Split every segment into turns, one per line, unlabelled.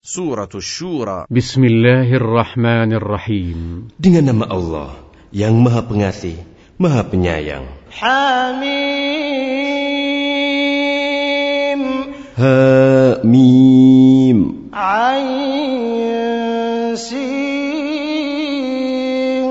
Surat Asy-Syura.
Bismillahirrahmanirrahim.
Dengan nama Allah yang Maha Pengasih, Maha Penyayang.
Hamim.
Hamim.
Ain Sin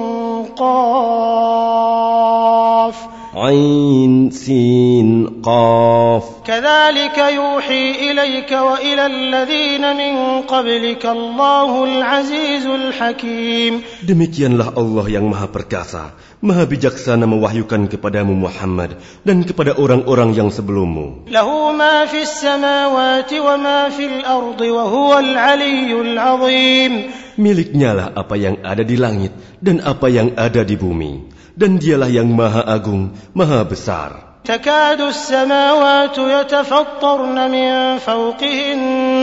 Qaf.
Ain Sin Qaf.
كذلك يوحي إليك وإلى الذين من قبلك الله العزيز الحكيم.
Demikianlah Allah yang Maha Perkasa, Maha Bijaksana mewahyukan kepadamu Muhammad dan kepada orang-orang yang sebelummu.
له ما في السماوات وما في الأرض وهو العلي العظيم.
Miliknya lah apa yang ada di langit dan apa yang ada di bumi, dan dialah yang Maha Agung, Maha Besar.
تكاد السماوات يتفطرن من فوقهن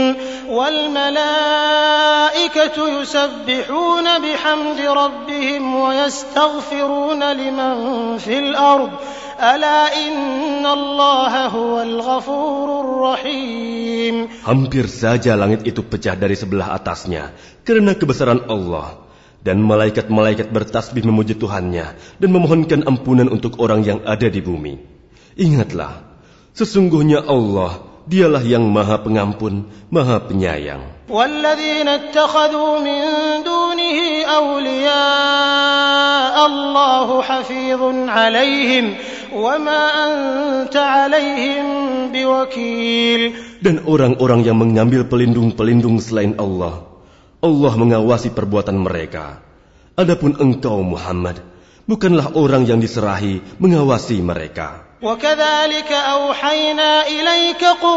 والملائكة يسبحون بحمد ربهم ويستغفرون لمن في الأرض ألا إن الله هو الغفور الرحيم.
Hampir saja langit itu pecah dari sebelah atasnya karena kebesaran Allah, dan malaikat-malaikat bertasbih memuji Tuhannya dan memohonkan ampunan untuk orang yang ada di bumi. Ingatlah, sesungguhnya Allah, dialah yang Maha Pengampun, Maha Penyayang.
وَالَّذِينَ اتَّخَذُوا مِن دُونِهِ أَوْلِيَاءَ اللَّهُ حَفِيظٌ عَلَيْهِمْ وَمَا أَنْتَ عَلَيْهِمْ بِوَكِيلٍ. Dan
orang-orang yang mengambil pelindung-pelindung selain Allah, Allah mengawasi perbuatan mereka. Adapun engkau Muhammad, bukanlah orang yang diserahi mengawasi mereka.
وَكَذَلِكَ أَوْحَيْنَا إِلَيْكَ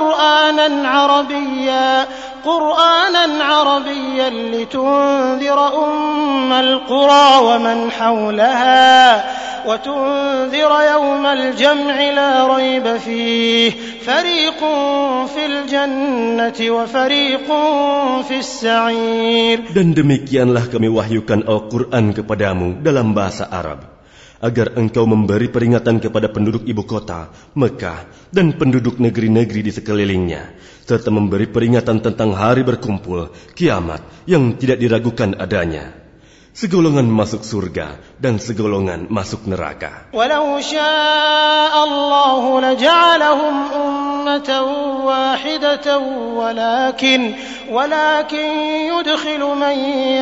قُرْآنًا عَرَبِيًّا لِتُنذِرَ أُمَّ الْقُرَى وَمَنْ حَوْلَهَا وَتُنذِرَ يَوْمَ الْجَمْعِ لَا رَيْبَ فِيهِ فَرِيقٌ فِي الْجَنَّةِ وَفَرِيقٌ فِي السَّعِيرِ.
Dan demikianlah kami wahyukan Al-Quran kepadamu dalam bahasa Arab, agar engkau memberi peringatan kepada penduduk ibu kota, Mekah, dan penduduk negeri-negeri di sekelilingnya, serta memberi peringatan tentang hari berkumpul, kiamat, yang tidak diragukan adanya. Segolongan masuk surga dan segolongan masuk neraka.
Walau syaa Allah laja'alahum ummatan wahidatan walakin yudkhilu man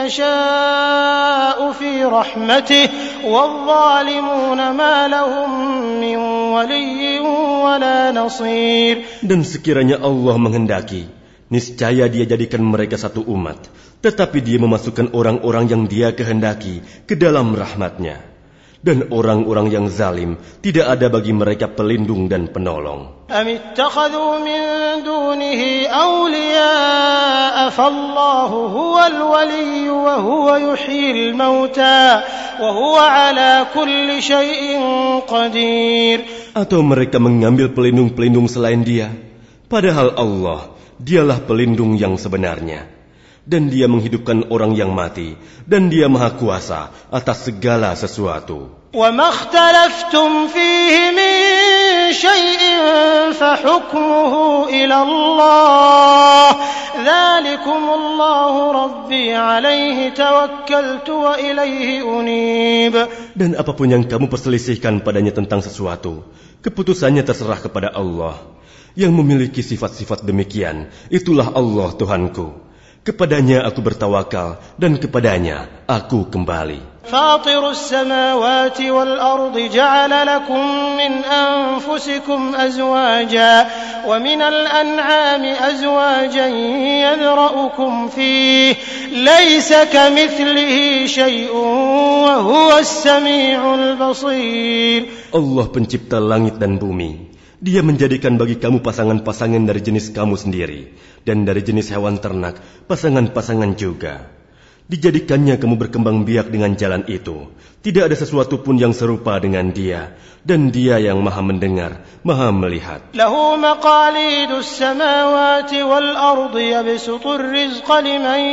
yasha'u fi rahmatihi wadh-dhalimuna ma lahum min waliyyin wala nasir.
Dan sekiranya Allah menghendaki, niscaya Dia jadikan mereka satu umat, tetapi Dia memasukkan orang-orang yang Dia kehendaki ke dalam rahmat-Nya. Dan orang-orang yang zalim, tidak ada bagi mereka pelindung dan penolong.
Am ittakhadhu min dunihi awliya'a fallahu huwal waliyyu wa huwa yuhyil mauta wa huwa ala kulli syai'in qadir.
Atau mereka mengambil pelindung-pelindung selain Dia, padahal Allah, Dialah pelindung yang sebenarnya, dan Dia menghidupkan orang yang mati, dan Dia Maha Kuasa atas segala sesuatu.
وَمَا اخْتَلَفْتُمْ فِيهِ مِنْ شَيْءٍ فَحُكْمُهُ إِلَى اللَّهِ ذَلِكُمُ اللَّهُ رَبِّي عَلَيْهِ تَوَكَّلْتُ وَإِلَيْهِ أُنِيبُ.
Dan apapun yang kamu perselisihkan padanya tentang sesuatu, keputusannya terserah kepada Allah. Yang memiliki sifat-sifat demikian, itulah Allah Tuhanku. Kepadanya aku bertawakal, dan kepadanya aku kembali.
Fatirus samawati wal ardi ja'ala lakum min anfusikum azwaja wa minal an'ami azwajan yadra'ukum fihi laysa kamithlihi shay'un wa huwas sami'ul basir.
Allah pencipta langit dan bumi. Dia menjadikan bagi kamu pasangan-pasangan dari jenis kamu sendiri, dan dari jenis hewan ternak, pasangan-pasangan juga. Dijadikannya kamu berkembang biak dengan jalan itu. Tidak ada sesuatu pun yang serupa dengan Dia, dan Dia yang Maha mendengar, Maha melihat.
Lahu maqalidus samawati wal ardi yabsutur rizqa liman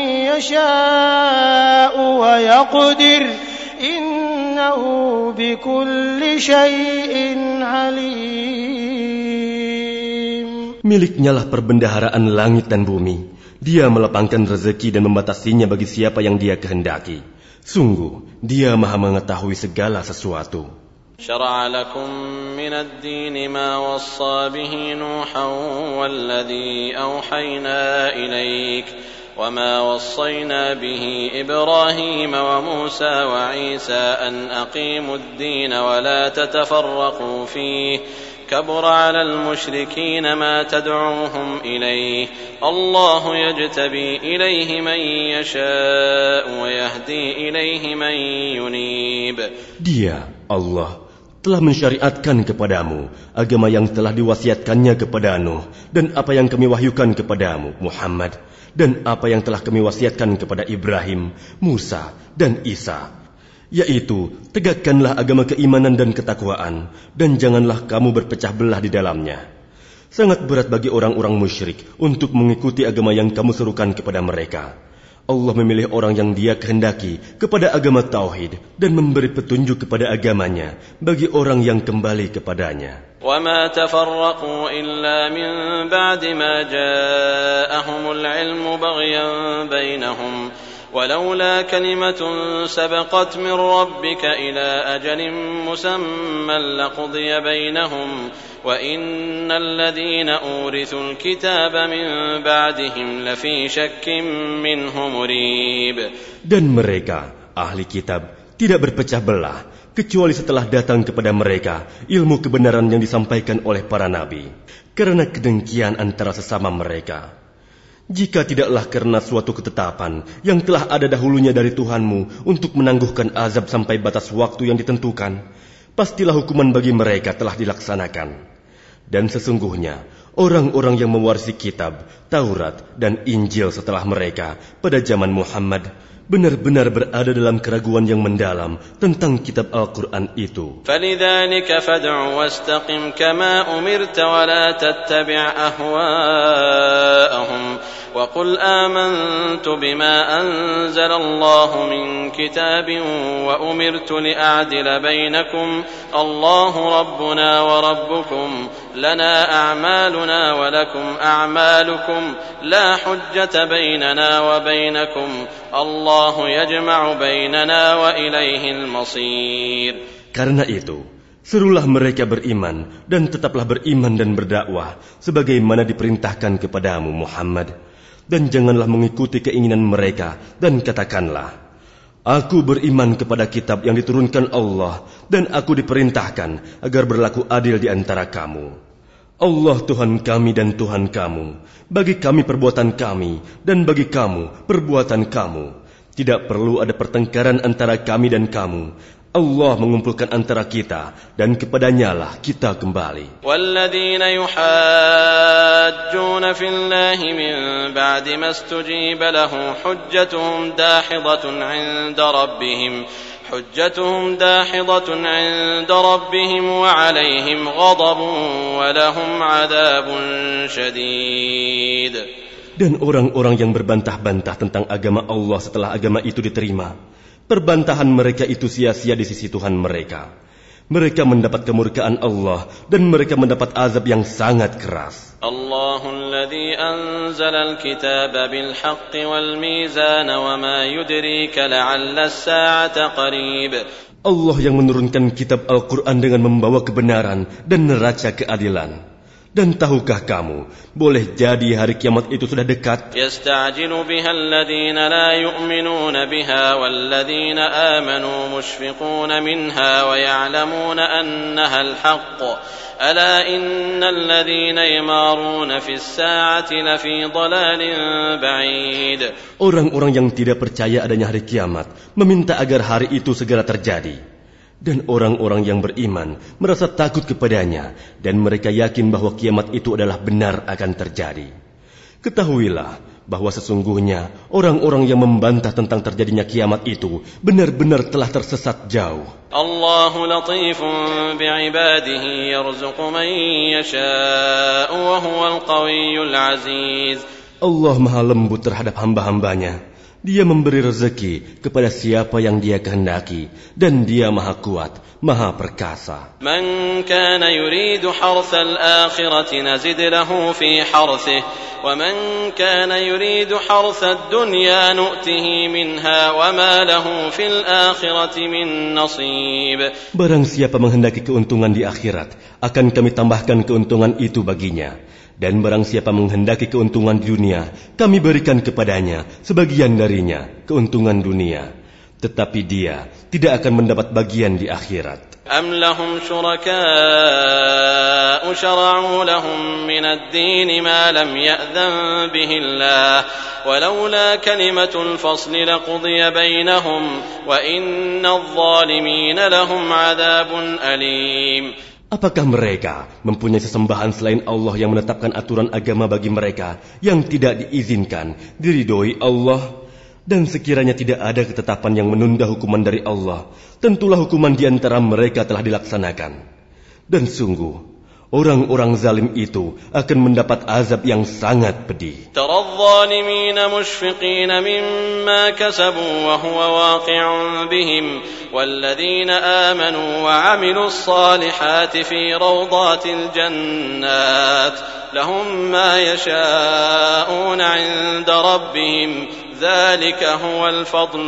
yasha'u wa yaqdir. Innahu bikulli syai'in alim.
Miliknya lah perbendaharaan langit dan bumi, Dia melapangkan rezeki dan membatasinya bagi siapa yang Dia kehendaki. Sungguh, Dia Maha mengetahui segala sesuatu.
شرع لكم من الدين ما وصى به نوحا والذي أوحينا إليك وما وصينا به إبراهيم وموسى وعيسى أن أقيموا الدين ولا تتفرقوا فيه كبر على المشركين ما تدعوهم إليه الله يجتبي إليه من يشاء ويهدي إليه من ينيب.
Dia, Allah, telah mensyariatkan kepadamu agama yang telah diwasiatkannya kepada Nuh dan apa yang kami wahyukan kepadamu, Muhammad, dan apa yang telah kami wasiatkan kepada Ibrahim, Musa, dan Isa, yaitu tegakkanlah agama keimanan dan ketakwaan, dan janganlah kamu berpecah belah di dalamnya. Sangat berat bagi orang-orang musyrik untuk mengikuti agama yang kamu serukan kepada mereka. Allah memilih orang yang Dia kehendaki kepada agama tauhid dan memberi petunjuk kepada agamanya bagi orang yang kembali kepadanya.
وَمَا تَفَرَّقُوا إِلَّا مِنْ بَعْدِ مَا جَاءَهُمُ الْعِلْمُ بَغْيًا بَيْنَهُمْ وَلَوْلَا كَلِمَةٌ سَبَقَتْ مِنْ رَبِّكَ إِلَى أَجَلٍ مُّسَمًّى لَقُضِيَ بَيْنَهُمْ وَإِنَّ الَّذِينَ أُورِثُوا الْكِتَابَ مِنْ بَعْدِهِمْ لَفِي شَكٍّ مِّنْهُ مُرِيبٍ.
Dan mereka, ahli kitab, tidak berpecah belah, kecuali setelah datang kepada mereka ilmu kebenaran yang disampaikan oleh para nabi, karena kedengkian antara sesama mereka. Jika tidaklah karena suatu ketetapan yang telah ada dahulunya dari Tuhanmu untuk menangguhkan azab sampai batas waktu yang ditentukan, pastilah hukuman bagi mereka telah dilaksanakan. Dan sesungguhnya, orang-orang yang mewarisi kitab, Taurat, dan Injil setelah mereka pada zaman Muhammad benar-benar berada dalam keraguan yang mendalam tentang kitab Al-Quran itu.
فَلِذَلِكَ فَادْعُ وَاسْتَقِمْ كَمَا أُمِرْتَ وَلَا تَتَّبِعْ أَهْوَاءَهُمْ وَقُلْ آمَنْتُ بِمَا أَنزَلَ اللَّهُ مِنْ كِتَابٍ وَأُمِرْتُ لِأَعْدِلَ بَيْنَكُمْ اللَّهُ رَبُّنَا وَرَبُّكُمْ لَنَا أَعْمَالُنَا وَلَكُمْ أَعْمَالُكُمْ لَا حُجَّةَ بَيْنَنَا وَبَيْنَكُمْ اللَّهُ يَجْمَعُ بَيْنَنَا وَإِلَيْهِ الْمَصِيرُ.
Karena itu, serulah mereka beriman dan tetaplah beriman dan berdakwah sebagaimana diperintahkan kepadamu, Muhammad. Dan janganlah mengikuti keinginan mereka dan katakanlah, Aku beriman kepada kitab yang diturunkan Allah dan aku diperintahkan agar berlaku adil di antara kamu. Allah Tuhan kami dan Tuhan kamu. Bagi kami perbuatan kami dan bagi kamu perbuatan kamu. Tidak perlu ada pertengkaran antara kami dan kamu. Allah mengumpulkan antara kita dan kepadanyalah kita kembali.
وَالَّذِينَ يُحَاجُّونَ فِي اللَّهِ مِنْ بَعْدِ مَا اسْتُجِيبَ لَهُ حُجَّتُهُمْ دَاحِضَةٌ عِنْدَ رَبِّهِمْ وَعَلَيْهِمْ غَضَبٌ وَلَهُمْ عَذَابٌ شَدِيدٌ.
Dan orang-orang yang berbantah-bantah tentang agama Allah setelah agama itu diterima, perbantahan mereka itu sia-sia di sisi Tuhan mereka. Mereka mendapat kemurkaan Allah dan mereka mendapat azab yang sangat keras.
Allahul ladzi anzala al-kitaba bil haqqi wal mizan wa ma yudrika la'alla as-sa'ata qarib.
Allah yang menurunkan kitab Al-Quran dengan membawa kebenaran dan neraca keadilan. Dan tahukah kamu, boleh jadi hari kiamat itu sudah dekat.
Yasta'jilu biha alladhina la yu'minuna biha walladhina amanu mushfiquna minha wa ya'lamuna annaha al-haqq. Ala innal ladhina yamaruna fis sa'ati lafi dhalalin ba'id.
Orang-orang yang tidak percaya adanya hari kiamat meminta agar hari itu segera terjadi. Dan orang-orang yang beriman merasa takut kepadanya dan mereka yakin bahwa kiamat itu adalah benar akan terjadi. Ketahuilah bahwa sesungguhnya orang-orang yang membantah tentang terjadinya kiamat itu benar-benar telah tersesat jauh.
Allahu latifun bi'ibadihi yarzuqu man yasha'u wa huwal qawiyyul aziz.
Allah maha lembut terhadap hamba-hambanya Dia memberi rezeki kepada siapa yang Dia kehendaki, dan Dia Maha Kuat, Maha Perkasa.
Man kana yuridu harthal akhirati nazid lahu fi harthih, wa man kana yuridu harthad dunya nu'tihi minha wa ma lahu fil akhirati min nasib.
Barang siapa menghendaki keuntungan di akhirat, akan kami tambahkan keuntungan itu baginya. Dan barang siapa menghendaki keuntungan di dunia, kami berikan kepadanya sebagian darinya, keuntungan dunia. Tetapi dia tidak akan mendapat bagian di akhirat.
Am lahum syuraka'u syara'u lahum minad din ma lam ya'dhan bihi Allah, walaula kalimatul fasli laqudiya bainahum, wa innadh dhalimina lahum 'adzabun alim.
Apakah mereka mempunyai sesembahan selain Allah yang menetapkan aturan agama bagi mereka yang tidak diizinkan, diridhoi Allah? Dan sekiranya tidak ada ketetapan yang menunda hukuman dari Allah, tentulah hukuman di antara mereka telah dilaksanakan. Dan sungguh, orang-orang zalim itu akan mendapat azab yang sangat pedih.
Taradh dhalimina mushfiqina mimma kasabu wa huwa waqi'un bihim. والذين آمنوا وعملوا الصالحات في روضات الجنات لهم ما يشاءون عند ربهم ذلك هو الفضل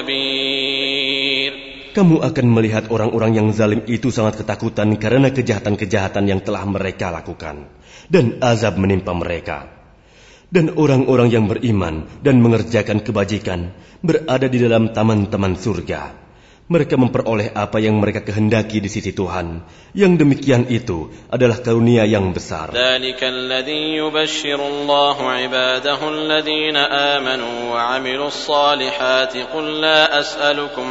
الكبير.
Kamu akan melihat orang-orang yang zalim itu sangat ketakutan karena kejahatan-kejahatan yang telah mereka lakukan, dan azab menimpa mereka. Dan orang-orang yang beriman dan mengerjakan kebajikan berada di dalam taman-taman surga. Mereka memperoleh apa yang mereka kehendaki di sisi Tuhan. Yang demikian itu adalah karunia yang besar.
ذَلِكَ الَّذِي يُبَشِّرُ اللَّهُ عِبَادَهُ الَّذِينَ آمَنُوا وَعَمِلُوا الصَّالِحَاتِ قُل لَّا أَسْأَلُكُمْ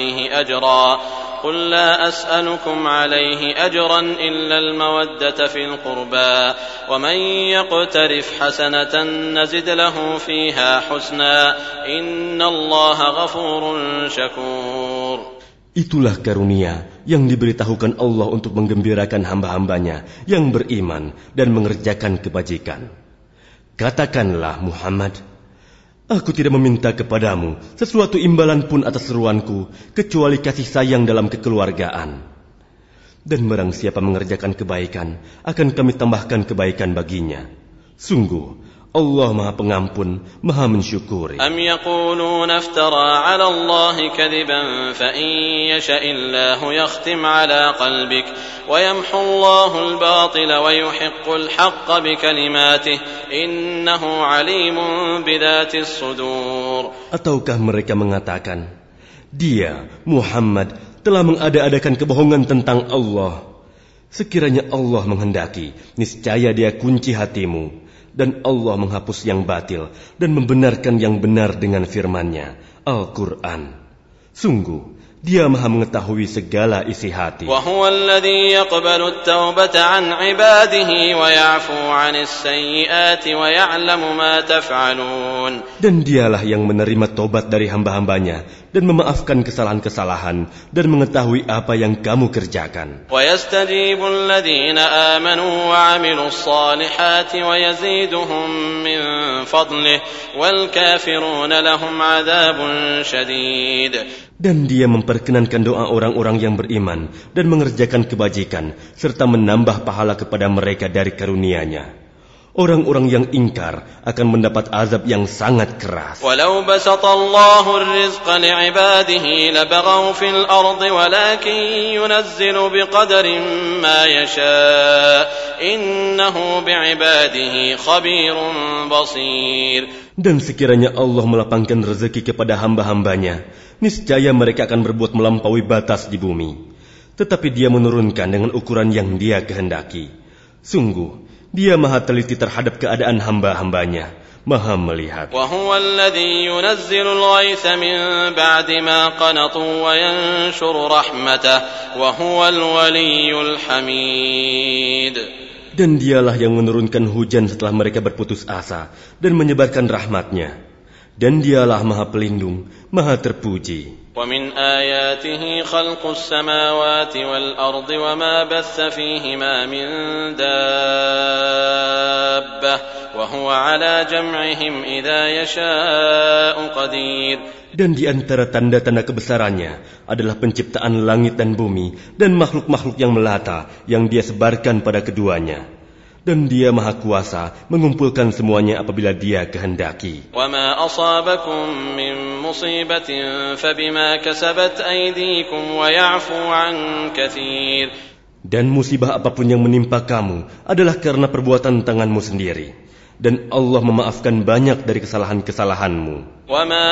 عَلَيْهِ أَجْرًا إِلَّا الْمَوَدَّةَ فِي الْقُرْبَى وَمَن يَقْتَرِفْ حَسَنَةً نَّزِدْ لَهُ فِيهَا حُسْنًا إِنَّ اللَّهَ غَفُورٌ شَكُورٌ.
Itulah karunia yang diberitahukan Allah untuk menggembirakan hamba-hambanya yang beriman dan mengerjakan kebajikan. Katakanlah Muhammad, aku tidak meminta kepadamu sesuatu imbalan pun atas seruanku kecuali kasih sayang dalam kekeluargaan. Dan barang siapa mengerjakan kebaikan, akan kami tambahkan kebaikan baginya. Sungguh, Allah Maha Pengampun, Maha Mensyukuri.
Am yaquluna iftara 'ala Allahi kadiban fa in yasha'illahu yakhtim 'ala qalbik wa yamhu Allahu al-batila wa yuhiqqu al-haqqa bi kalimatihi innahu 'alimun bidhatis sudur.
Ataukah mereka mengatakan, dia Muhammad telah mengada-adakan kebohongan tentang Allah. Sekiranya Allah menghendaki, niscaya Dia kunci hatimu. Dan Allah menghapus yang batil dan membenarkan yang benar dengan firman-Nya, Al-Quran. Sungguh, Dia Maha mengetahui segala isi hati.
وَهُوَ الَّذِي يَقْبَلُ التَّوْبَةَ عَنْ عِبَادِهِ وَيَعْفُو عَنِ السَّيِّئَاتِ وَيَعْلَمُ مَا تَفْعَلُونَ.
Dan Dialah yang menerima tobat dari hamba-hambanya dan memaafkan kesalahan-kesalahan dan mengetahui apa yang kamu kerjakan.
وَيَسْتَجِيبُ الَّذِينَ آمَنُوا وَعَمِلُوا الصَّالِحَاتِ وَيَزِيدُهُم مِّن فَضْلِهِ وَالْكَافِرُونَ لَهُمْ عَذَابٌ شَدِيدٌ.
Dan Dia memperkenankan doa orang-orang yang beriman dan mengerjakan kebajikan serta menambah pahala kepada mereka dari karunia-Nya. Orang-orang yang ingkar akan mendapat azab yang sangat keras.
Walau basatallahu ar-rizqa li'ibadihi labaghaw fil ardi walakin yunazzilu biqadarin ma yasha' innahu bi'ibadihi khabirun basir.
Dan sekiranya Allah melapangkan rezeki kepada hamba-hambanya, niscaya mereka akan berbuat melampaui batas di bumi. Tetapi Dia menurunkan dengan ukuran yang Dia kehendaki. Sungguh, Dia Maha teliti terhadap keadaan hamba-hambanya, Maha melihat.
وَهُوَ الَّذِي يُنَزِّلُ الْغَيْثَ مِن بَعْدِ مَا قَنَطُوا وَيَنشُرُ رَحْمَتَهُ وَهُوَ الْوَلِيُّ الْحَمِيدُ.
Dan Dialah yang menurunkan hujan setelah mereka berputus asa dan menyebarkan rahmat-Nya. Dan Dialah Maha Pelindung, Maha Terpuji.
ومن آياته خلق السماوات والأرض وما بث فيهما من دابة وهو على جمعهم إذا يشاء قدير.
Dan di antara tanda-tanda kebesarannya adalah penciptaan langit dan bumi dan makhluk-makhluk yang melata yang dia sebarkan pada keduanya. Dan dia maha kuasa mengumpulkan semuanya apabila dia kehendaki.
وَمَا أَصَابَكُم مِّن مُّصِيبَةٍ فَبِمَا كَسَبَتْ أَيْدِيكُمْ وَيَعْفُو عَن كَثِيرٍ.
Dan musibah apapun yang menimpa kamu adalah karena perbuatan tanganmu sendiri. Dan Allah memaafkan banyak dari kesalahan-kesalahanmu.
وَمَا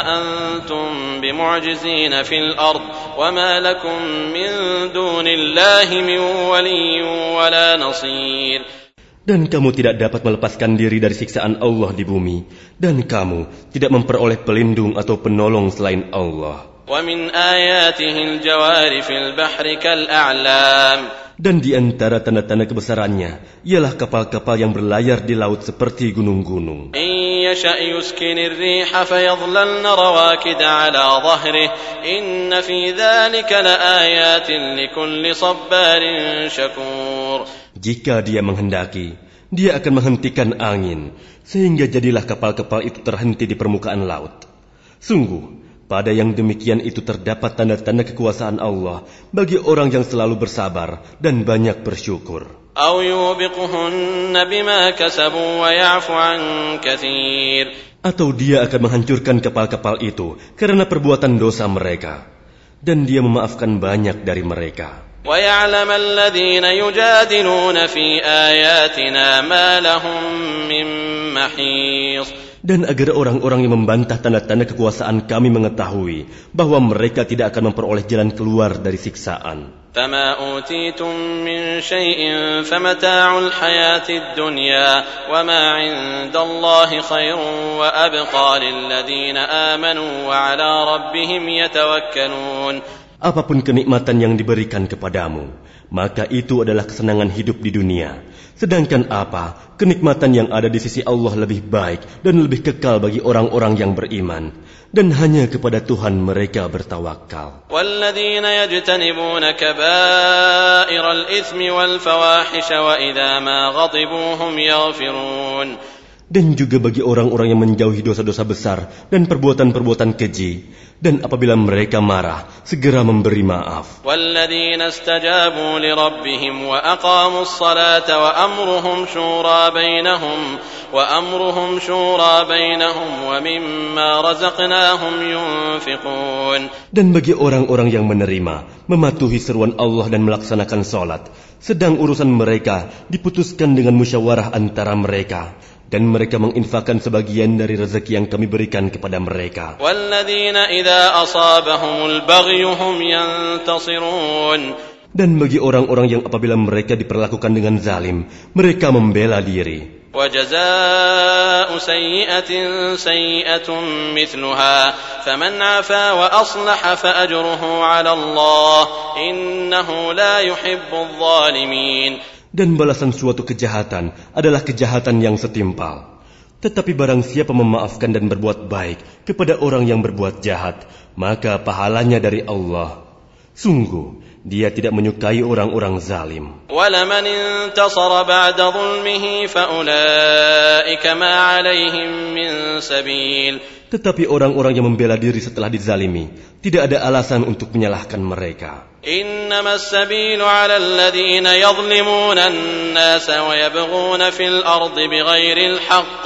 أَنتُم بِمُعْجِزِينَ فِي الْأَرْضِ وَمَا لَكُم مِّن دُونِ اللَّهِ مِن وَلِيٍّ وَلَا نَصِيرٍ.
Dan kamu tidak dapat melepaskan diri dari siksaan Allah di bumi. Dan kamu tidak memperoleh pelindung atau penolong selain Allah.
وَمِنْ آيَاتِهِ الْجَوَارِ فِي الْبَحْرِ كَالْأَعْلَامِ.
Dan di antara tanda-tanda kebesarannya ialah kapal-kapal yang berlayar di laut seperti gunung-gunung.
إِنْ يَشَأْ يُسْكِنِ الرِّيحَ فَيَظْلَلْنَ رَوَاكِدَ عَلَى ظَهْرِهِ إِنَّ فِي ذَلِكَ لَآيَاتٍ لِكُلِّ صَبَّارٍ شَكُورٍ.
Jika dia menghendaki, dia akan menghentikan angin, sehingga jadilah kapal-kapal itu terhenti di permukaan laut. Sungguh, pada yang demikian itu terdapat tanda-tanda kekuasaan Allah bagi orang yang selalu bersabar dan banyak bersyukur.
أَوْ يُوبِقْهُنَّ بِمَا كَسَبُوا وَيَعْفُ عَن كَثِيرٍ.
Atau dia akan menghancurkan kapal-kapal itu karena perbuatan dosa mereka, dan dia memaafkan banyak dari mereka.
وَيَعْلَمَ الَّذِينَ يُجَادِلُونَ فِي آيَاتِنَا مَا لَهُم مِّن مَّحِيصٍ.
Dan agar orang-orang yang membantah tanda-tanda kekuasaan kami mengetahui bahwa mereka tidak akan memperoleh jalan keluar dari siksaan.
فَمَا أُوتِيتُم مِّن شَيْءٍ فَمَتَاعُ الْحَيَاةِ الدُّنْيَا وَمَا عِندَ اللَّهِ خَيْرٌ وَأَبْقَىٰ لِلَّذِينَ آمَنُوا وَعَلَىٰ رَبِّهِمْ يَتَوَكَّلُونَ.
Apapun kenikmatan yang diberikan kepadamu, maka itu adalah kesenangan hidup di dunia. Sedangkan apa kenikmatan yang ada di sisi Allah lebih baik dan lebih kekal bagi orang-orang yang beriman. Dan hanya kepada Tuhan mereka bertawakal.
وَالَّذِينَ يَجْتَنِبُونَ كَبَائِرَ الْإِثْمِ وَالْفَوَاحِشَ وَإِذَا مَا غَضِبُوا هُمْ يَغْفِرُونَ. Dan juga bagi orang-orang yang menjauhi dosa-dosa besar dan perbuatan-perbuatan keji, dan apabila mereka marah, segera memberi maaf. وَالَّذِينَ اسْتَجَابُوا لِرَبِّهِمْ وَأَقَامُوا الصَّلَاةَ وَأَمْرُهُمْ شُورَى بَيْنَهُمْ وَمِمَّا رَزَقْنَاهُمْ يُنْفِقُونَ. Dan
bagi orang-orang yang menerima, mematuhi seruan Allah dan melaksanakan salat, sedang urusan mereka diputuskan dengan musyawarah antara mereka, dan mereka menginfakkan sebagian dari rezeki yang kami berikan kepada mereka.
وَالَّذِينَ إِذَا أَصَابَهُمُ الْبَغْيُ هُمْ يَنْتَصِرُونَ. Dan
bagi orang-orang yang apabila mereka diperlakukan dengan zalim, mereka membela diri.
وَجَزَاءُ سَيِّئَةٍ سَيِّئَةٌ مِثْلُهَا فَمَنْ عَفَا وَأَصْلَحَ فَأَجْرُهُ عَلَى اللَّهِ إِنَّهُ لَا يُحِبُّ الظَّالِمِينَ.
Dan balasan suatu kejahatan adalah kejahatan yang setimpal. Tetapi barang siapa memaafkan dan berbuat baik kepada orang yang berbuat jahat, maka pahalanya dari Allah. Sungguh, dia tidak menyukai orang-orang zalim.
وَلَمَنِ انْتَصَرَ بَعْدَ ظُلْمِهِ فَأُولَئِكَ مَا عَلَيْهِمْ مِنْ سَبِيلٍ.
Tetapi orang-orang yang membela diri setelah dizalimi, tidak ada alasan untuk menyalahkan mereka.
إِنَّمَا السَّبِيلُ عَلَى الَّذِينَ يَظْلِمُونَ النَّاسَ وَيَبْغُونَ فِي الْأَرْضِ بِغَيْرِ الْحَقِّ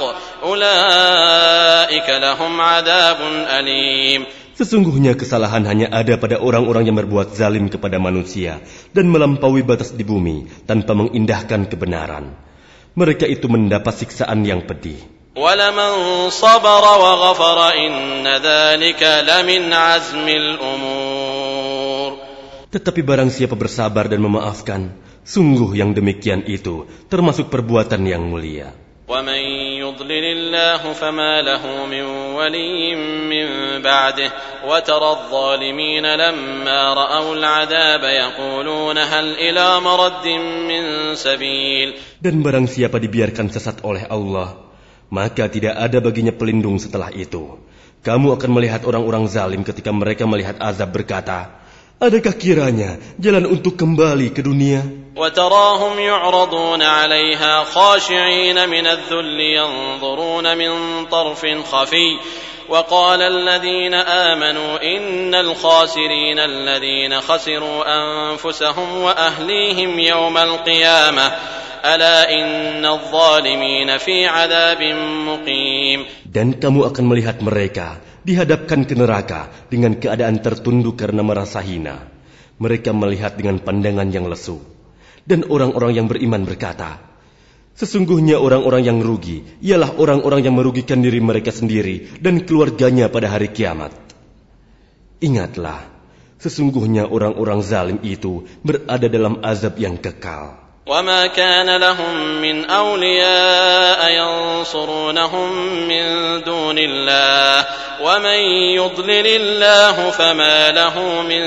أُولَئِكَ لَهُمْ عَذَابٌ أَلِيمٌ.
Sesungguhnya kesalahan hanya ada pada orang-orang yang berbuat zalim kepada manusia dan melampaui batas di bumi tanpa mengindahkan kebenaran. Mereka itu mendapat siksaan yang pedih.
وَلَمَنْ صَبَرَ وَغَفَرَ إِنَّ ذَلِكَ لَمِنْ عَزْمِ الْأُمُورِ.
Tetapi barang siapa bersabar dan memaafkan, sungguh yang demikian itu termasuk perbuatan yang mulia.
وَمَنْ يُضْلِلِ اللَّهُ فَمَا لَهُ مِنْ وَلِيٍّ مِنْ بَعْدِهِ وَتَرَى الظَّالِمِينَ لَمَّا رَأَوُا الْعَذَابَ يَقُولُونَ هَلْ إِلَى مَرَدٍّ مِنْ سَبِيلٍ.
Dan barang siapa dibiarkan sesat oleh Allah, maka tidak ada baginya pelindung setelah itu. Kamu akan melihat orang-orang zalim ketika mereka melihat azab berkata, adakah kiranya jalan untuk kembali ke dunia?
وتراهم يعرضون عليها خاشعين من الذل ينظرون من طرف خفي وقال الذين آمنوا إن الخاسرين الذين خسروا أنفسهم وأهليهم يوم القيامة ألا إن الظالمين في عذاب مقيم.
Dan kamu akan melihat mereka dihadapkan ke neraka dengan keadaan tertunduk karena merasa hina. Mereka melihat dengan pandangan yang lesu. Dan orang-orang yang beriman berkata, sesungguhnya orang-orang yang rugi ialah orang-orang yang merugikan diri mereka sendiri dan keluarganya pada hari kiamat. Ingatlah, sesungguhnya orang-orang zalim itu berada dalam azab yang kekal.
وما كان لهم من أولياء ينصرونهم من دون الله ومن يضلل الله فما له من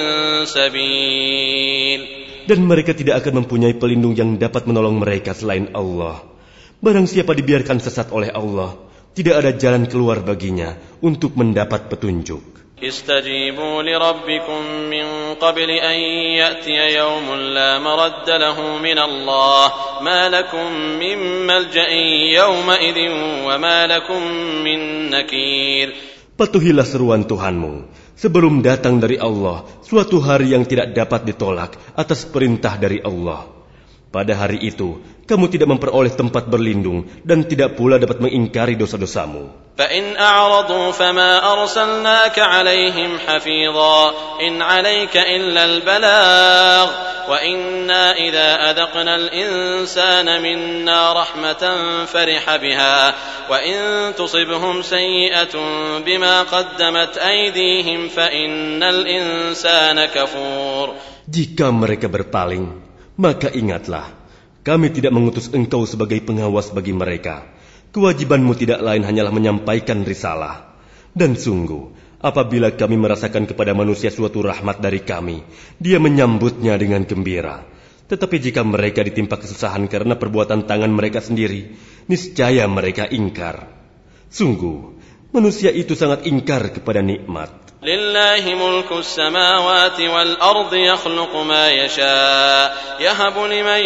سبيل.
Dan mereka tidak akan mempunyai pelindung yang dapat menolong mereka selain Allah. Barang siapa dibiarkan sesat oleh Allah, tidak ada jalan keluar baginya untuk mendapat petunjuk.
استجيبوا لربكم من قبل أن يأتي يوم لا مرد له من الله ما لكم من ملجأ يومئذ وما لكم من نكير.
Patuhilah seruan Tuhanmu sebelum datang dari Allah suatu hari yang tidak dapat ditolak atas perintah dari Allah. Pada hari itu, kamu tidak memperoleh tempat berlindung dan tidak pula dapat mengingkari dosa-dosamu.
فَإِنْ أَعْرَضُوا فَمَا أَرْسَلْنَاكَ عَلَيْهِمْ حَفِيظًا إِنْ عَلَيْكَ إِلَّا الْبَلَاغُ وَإِنَّا إِذَا أَذَقْنَا الْإِنْسَانَ مِنَّا رَحْمَةً فَرِحَ بِهَا وَإِنْ تُصِبْهُمْ سَيِّئَةٌ بِمَا قَدَّمَتْ أَيْدِيهِمْ فَإِنَّ الْإِنْسَانَ كَفُورٌ.
Jika mereka berpaling, maka ingatlah, kami tidak mengutus engkau sebagai pengawas bagi mereka. Kewajibanmu tidak lain hanyalah menyampaikan risalah. Dan sungguh, apabila kami merasakan kepada manusia suatu rahmat dari kami, dia menyambutnya dengan gembira. Tetapi jika mereka ditimpa kesusahan karena perbuatan tangan mereka sendiri, niscaya mereka ingkar. Sungguh, manusia itu sangat ingkar kepada nikmat.
لله ملك السماوات والأرض يخلق ما يشاء يهب لمن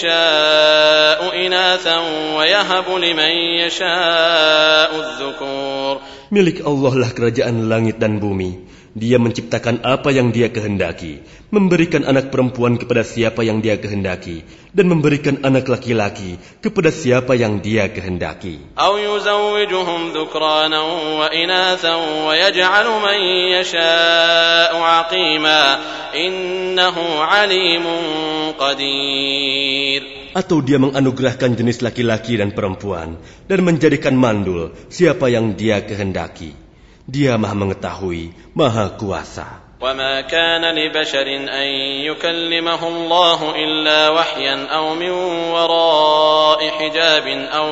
يشاء إناثا ويهب لمن يشاء الذكور.
Milik Allah lah kerajaan langit dan bumi. Dia menciptakan apa yang dia kehendaki, memberikan anak perempuan kepada siapa yang dia kehendaki, dan memberikan anak laki-laki kepada siapa yang dia kehendaki.
أو يزوجهم ذكرانا وإناثا ويجعل من يشاء عقيما إنه عليم قدير.
Atau dia menganugerahkan jenis laki-laki dan perempuan dan menjadikan mandul siapa yang dia kehendaki. Dia maha mengetahui, maha kuasa.
وما كان لبشر أن يكلمه الله إلا وحيا أو من وراء حجاب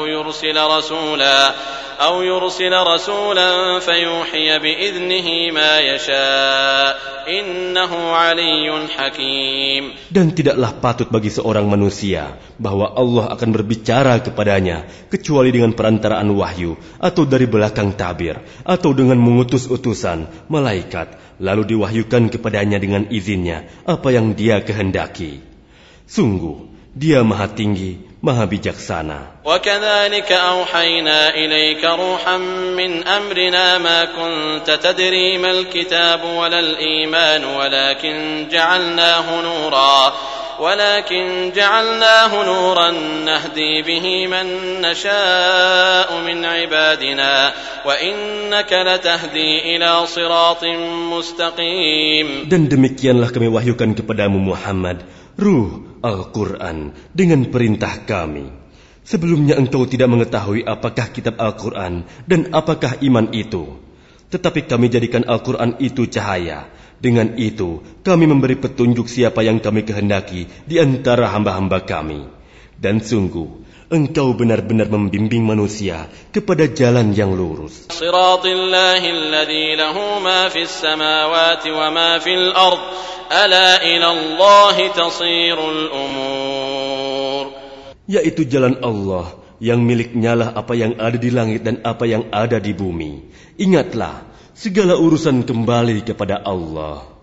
أو يرسل رسولا فيوحي بإذنه ما يشاء إنه علي حكيم.
Dan tidaklah patut bagi seorang manusia bahwa Allah akan berbicara kepadanya kecuali dengan perantaraan wahyu atau dari belakang tabir atau dengan mengutus utusan malaikat lalu diwahyukan kepadanya dengan izinnya apa yang dia kehendaki. Sungguh, dia maha tinggi, maha bijaksana.
وَكَذَلِكَ أَوْحَيْنَا إِلَيْكَ رُوحًا مِّنْ أَمْرِنَا مَا كُنْتَ تَدْرِي مَا الْكِتَابُ وَلَا الْإِيمَانُ ولكن جعلناه نورا نهدي به من نشاء من عبادنا وإنك لتهدي إلى صراط مستقيم.
Dan demikianlah kami wahyukan kepadamu Muhammad Ruh Al-Quran dengan perintah kami. Sebelumnya engkau tidak mengetahui apakah kitab Al-Quran dan apakah iman itu. Tetapi kami jadikan Al-Quran itu cahaya. Dengan itu, kami memberi petunjuk siapa yang kami kehendaki di antara hamba-hamba kami. Dan sungguh, engkau benar-benar membimbing manusia kepada jalan yang lurus.
Siratillahi alladhi lahu ma fis samawati wa ma fil ard, ala ila Allahi tasirul umur.
yaitu jalan Allah yang miliknyalah apa yang ada di langit dan apa yang ada di bumi. Ingatlah, segala urusan kembali kepada Allah.